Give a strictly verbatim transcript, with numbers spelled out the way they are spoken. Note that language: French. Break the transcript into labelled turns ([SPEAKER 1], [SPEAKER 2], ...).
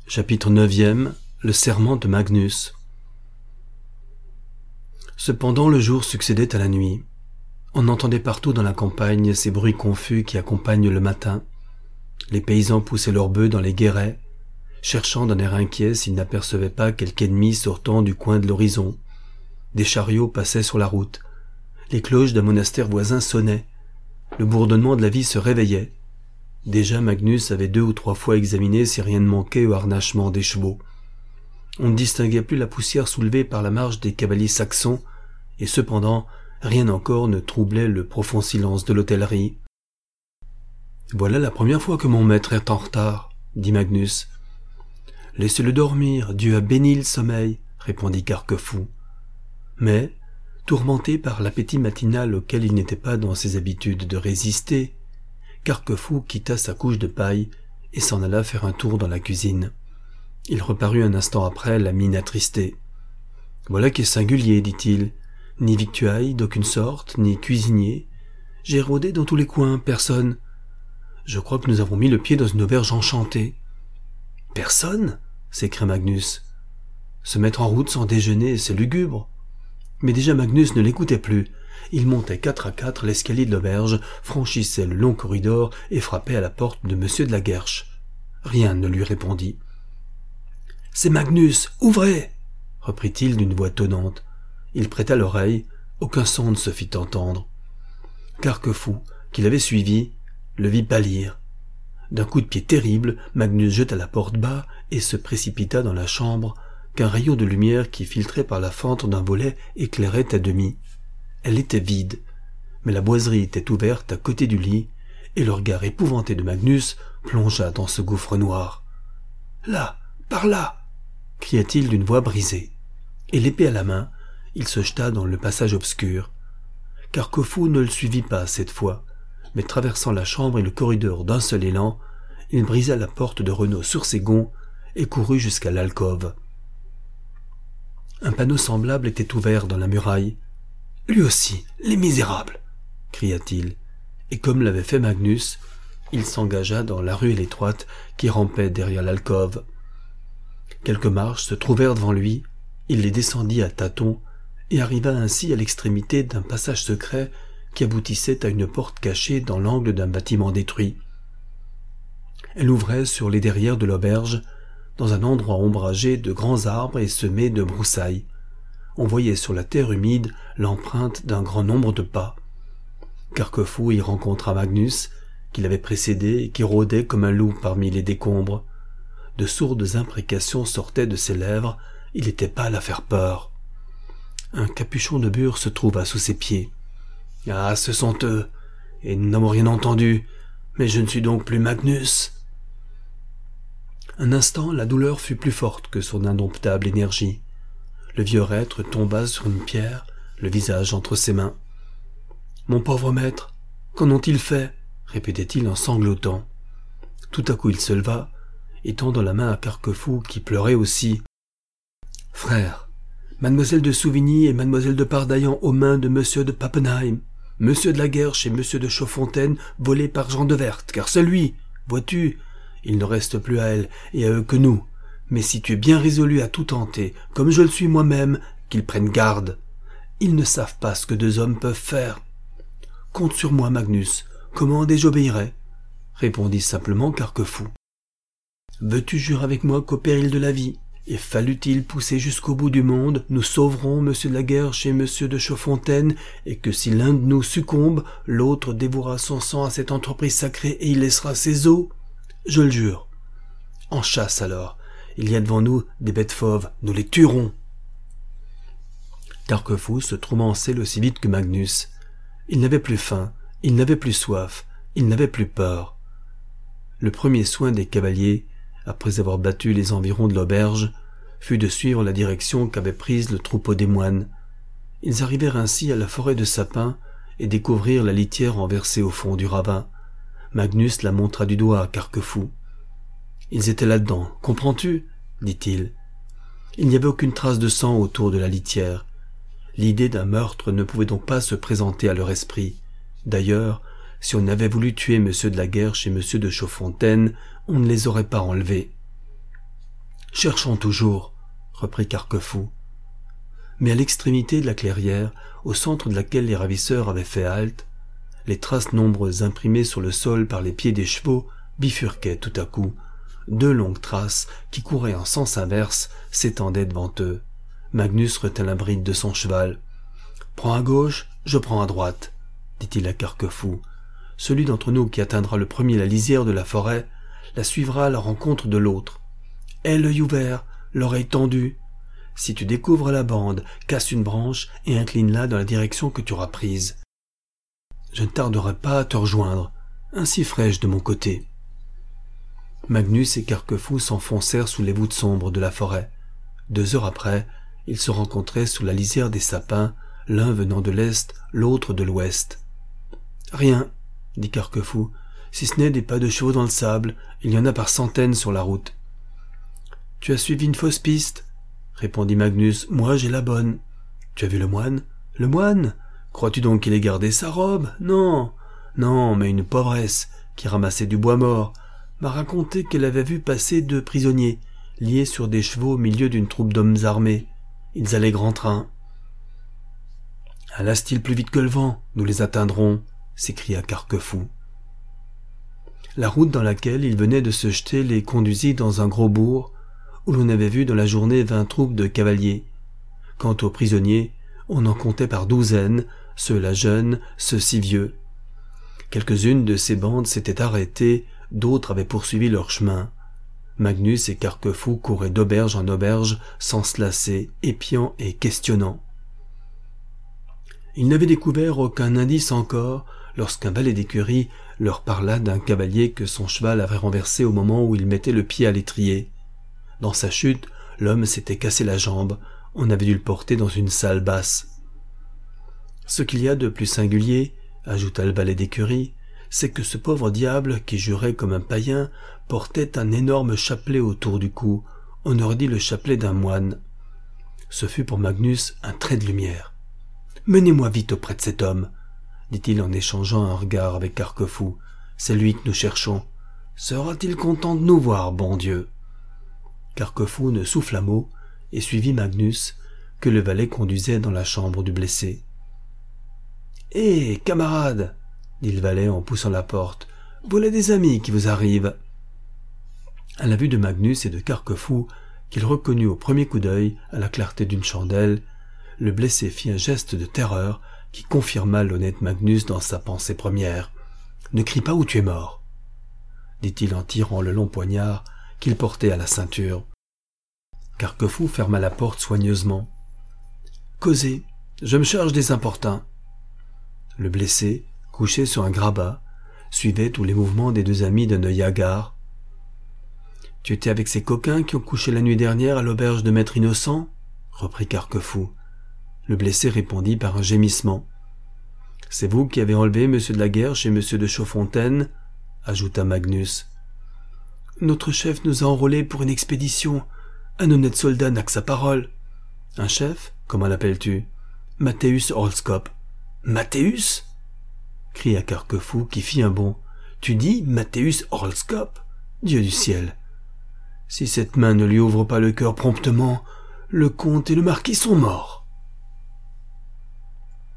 [SPEAKER 1] Chapitre neuvième. Le serment de Magnus. Cependant le jour succédait à la nuit. On entendait partout dans la campagne ces bruits confus qui accompagnent le matin. Les paysans poussaient leurs bœufs dans les guérets, cherchant d'un air inquiet s'ils n'apercevaient pas quelque ennemi sortant du coin de l'horizon. Des chariots passaient sur la route. Les cloches d'un monastère voisin sonnaient. Le bourdonnement de la vie se réveillait. Déjà Magnus avait deux ou trois fois examiné si rien ne manquait au harnachement des chevaux. On ne distinguait plus la poussière soulevée par la marche des cavaliers saxons, et cependant rien encore ne troublait le profond silence de l'hôtellerie. « Voilà la première fois que mon maître est en retard, » dit Magnus. « Laissez-le dormir, Dieu a béni le sommeil, » répondit Carquefou. Mais, tourmenté par l'appétit matinal auquel il n'était pas dans ses habitudes de résister, Carquefou quitta sa couche de paille et s'en alla faire un tour dans la cuisine. Il reparut un instant après, la mine attristée. « Voilà qui est singulier, dit-il. Ni victuailles d'aucune sorte, ni cuisinier. J'ai rôdé dans tous les coins, personne. Je crois que nous avons mis le pied dans une auberge enchantée. »« Personne ?» s'écria Magnus. « Se mettre en route sans déjeuner, c'est lugubre. » Mais déjà Magnus ne l'écoutait plus. Il montait quatre à quatre l'escalier de l'auberge, franchissait le long corridor et frappait à la porte de Monsieur de la Guerche. Rien ne lui répondit. « C'est Magnus, ouvrez !» reprit-il d'une voix tonnante. Il prêta l'oreille, aucun son ne se fit entendre. Carquefou, qui l'avait suivi, le vit pâlir. D'un coup de pied terrible, Magnus jeta la porte bas et se précipita dans la chambre, qu'un rayon de lumière qui filtrait par la fente d'un volet éclairait à demi. Elle était vide, mais la boiserie était ouverte à côté du lit, et le regard épouvanté de Magnus plongea dans ce gouffre noir. « Là, par là !» cria-t-il d'une voix brisée. Et l'épée à la main, il se jeta dans le passage obscur. Carquefou ne le suivit pas cette fois, mais traversant la chambre et le corridor d'un seul élan, il brisa la porte de Renaud sur ses gonds et courut jusqu'à l'alcôve. Un panneau semblable était ouvert dans la muraille. « Lui aussi, les misérables !» cria-t-il, et comme l'avait fait Magnus, il s'engagea dans la ruelle étroite qui rampait derrière l'alcôve. Quelques marches se trouvèrent devant lui, il les descendit à tâtons et arriva ainsi à l'extrémité d'un passage secret qui aboutissait à une porte cachée dans l'angle d'un bâtiment détruit. Elle ouvrait sur les derrières de l'auberge, dans un endroit ombragé de grands arbres et semé de broussailles. On voyait sur la terre humide l'empreinte d'un grand nombre de pas. Carquefou y rencontra Magnus, qui l'avait précédé et qui rôdait comme un loup parmi les décombres. De sourdes imprécations sortaient de ses lèvres, il était pâle à faire peur. Un capuchon de bure se trouva sous ses pieds. « Ah, ce sont eux, et nous n'avons rien entendu, mais je ne suis donc plus Magnus !» Un instant, la douleur fut plus forte que son indomptable énergie. Le vieux reître tomba sur une pierre, le visage entre ses mains. « Mon pauvre maître, qu'en ont-ils fait ?» répétait-il en sanglotant. Tout à coup il se leva, et tendant la main à Carquefou qui pleurait aussi. « Frère, mademoiselle de Souvigny et mademoiselle de Pardaillan aux mains de monsieur de Pappenheim, monsieur de la Guerche et monsieur de Chaudfontaine volés par Jean de Werth, car c'est lui, vois-tu, il ne reste plus à elle et à eux que nous. Mais si tu es bien résolu à tout tenter, comme je le suis moi-même, qu'ils prennent garde. Ils ne savent pas ce que deux hommes peuvent faire. Compte sur moi, Magnus, commande et j'obéirai, répondit simplement Carquefou. Veux-tu jurer avec moi qu'au péril de la vie, et fallut-il pousser jusqu'au bout du monde, nous sauverons monsieur de la Guerche et monsieur de Chaudfontaine, et que si l'un de nous succombe, l'autre dévouera son sang à cette entreprise sacrée et y laissera ses os? Je le jure. En chasse alors. Il y a devant nous des bêtes fauves, nous les tuerons. » Carquefou se troumancelle aussi vite que Magnus. Il n'avait plus faim, il n'avait plus soif, il n'avait plus peur. Le premier soin des cavaliers, après avoir battu les environs de l'auberge, fut de suivre la direction qu'avait prise le troupeau des moines. Ils arrivèrent ainsi à la forêt de sapins et découvrirent la litière renversée au fond du ravin. Magnus la montra du doigt à Carquefou. « Ils étaient là-dedans, comprends-tu » dit-il. Il n'y avait aucune trace de sang autour de la litière. L'idée d'un meurtre ne pouvait donc pas se présenter à leur esprit. D'ailleurs, si on avait voulu tuer monsieur de la Guerche et monsieur de Chaudfontaine, on ne les aurait pas enlevés. cherchons toujours, reprit Carquefou. Mais à l'extrémité de la clairière, au centre de laquelle les ravisseurs avaient fait halte, les traces nombreuses imprimées sur le sol par les pieds des chevaux bifurquaient tout à coup. Deux longues traces, qui couraient en sens inverse, s'étendaient devant eux. Magnus retint la bride de son cheval. « Prends à gauche, je prends à droite, » dit-il à Carquefou. « Celui d'entre nous qui atteindra le premier la lisière de la forêt la suivra à la rencontre de l'autre. Aie l'œil ouvert, l'oreille tendue. Si tu découvres la bande, casse une branche et incline-la dans la direction que tu auras prise. Je ne tarderai pas à te rejoindre, ainsi ferai-je de mon côté. » Magnus et Carquefou s'enfoncèrent sous les voûtes sombres de la forêt. Deux heures après, ils se rencontraient sous la lisière des sapins, l'un venant de l'est, l'autre de l'ouest. « Rien, » dit Carquefou, « si ce n'est des pas de chevaux dans le sable, il y en a par centaines sur la route. »« Tu as suivi une fausse piste, » répondit Magnus, « moi j'ai la bonne. »« Tu as vu le moine ?»« Le moine ? Crois-tu donc qu'il ait gardé sa robe ? Non, non, mais une pauvresse, qui ramassait du bois mort, m'a raconté qu'elle avait vu passer deux prisonniers, liés sur des chevaux au milieu d'une troupe d'hommes armés. Ils allaient grand train. « Allassent-ils plus vite que le vent ? Nous les atteindrons !» s'écria Carquefou. La route dans laquelle ils venaient de se jeter les conduisit dans un gros bourg, où l'on avait vu dans la journée vingt troupes de cavaliers. Quant aux prisonniers, on en comptait par douzaines, ceux-là jeunes, ceux si vieux. Quelques-unes de ces bandes s'étaient arrêtées, d'autres avaient poursuivi leur chemin. Magnus et Carquefou couraient d'auberge en auberge, sans se lasser, épiant et questionnant. Ils n'avaient découvert aucun indice encore, lorsqu'un valet d'écurie leur parla d'un cavalier que son cheval avait renversé au moment où il mettait le pied à l'étrier. Dans sa chute, l'homme s'était cassé la jambe, on avait dû le porter dans une salle basse. Ce qu'il y a de plus singulier, ajouta le valet d'écurie, c'est que ce pauvre diable, qui jurait comme un païen, portait un énorme chapelet autour du cou, on aurait dit le chapelet d'un moine. Ce fut pour Magnus un trait de lumière. « Menez-moi vite auprès de cet homme, » dit-il en échangeant un regard avec Carquefou. « C'est lui que nous cherchons. Sera-t-il content de nous voir, bon Dieu ?» Carquefou ne souffla mot et suivit Magnus, que le valet conduisait dans la chambre du blessé. « Hé, camarade !» dit le valet en poussant la porte. « Voilà des amis qui vous arrivent. » À la vue de Magnus et de Carquefou, qu'il reconnut au premier coup d'œil à la clarté d'une chandelle, le blessé fit un geste de terreur qui confirma l'honnête Magnus dans sa pensée première. « Ne crie pas ou tu es mort !» dit-il en tirant le long poignard qu'il portait à la ceinture. Carquefou ferma la porte soigneusement. « Causez, je me charge des importuns. » Le blessé, couché sur un grabat, suivait tous les mouvements des deux amis d'un œil hagard. « Tu étais avec ces coquins qui ont couché la nuit dernière à l'auberge de Maître Innocent ?» reprit Carquefou. Le blessé répondit par un gémissement. « C'est vous qui avez enlevé monsieur de la Guerre chez monsieur de Chaudfontaine ?» ajouta Magnus. « Notre chef nous a enrôlés pour une expédition. Un honnête soldat n'a que sa parole. »« Un chef ? Comment l'appelles-tu ?»« Mathéus Orlskop. »« Mathéus ?» cria Carquefou qui fit un bond. « Tu dis Mathéus Orlskop ? Dieu du ciel ! Si cette main ne lui ouvre pas le cœur promptement, le comte et le marquis sont morts. »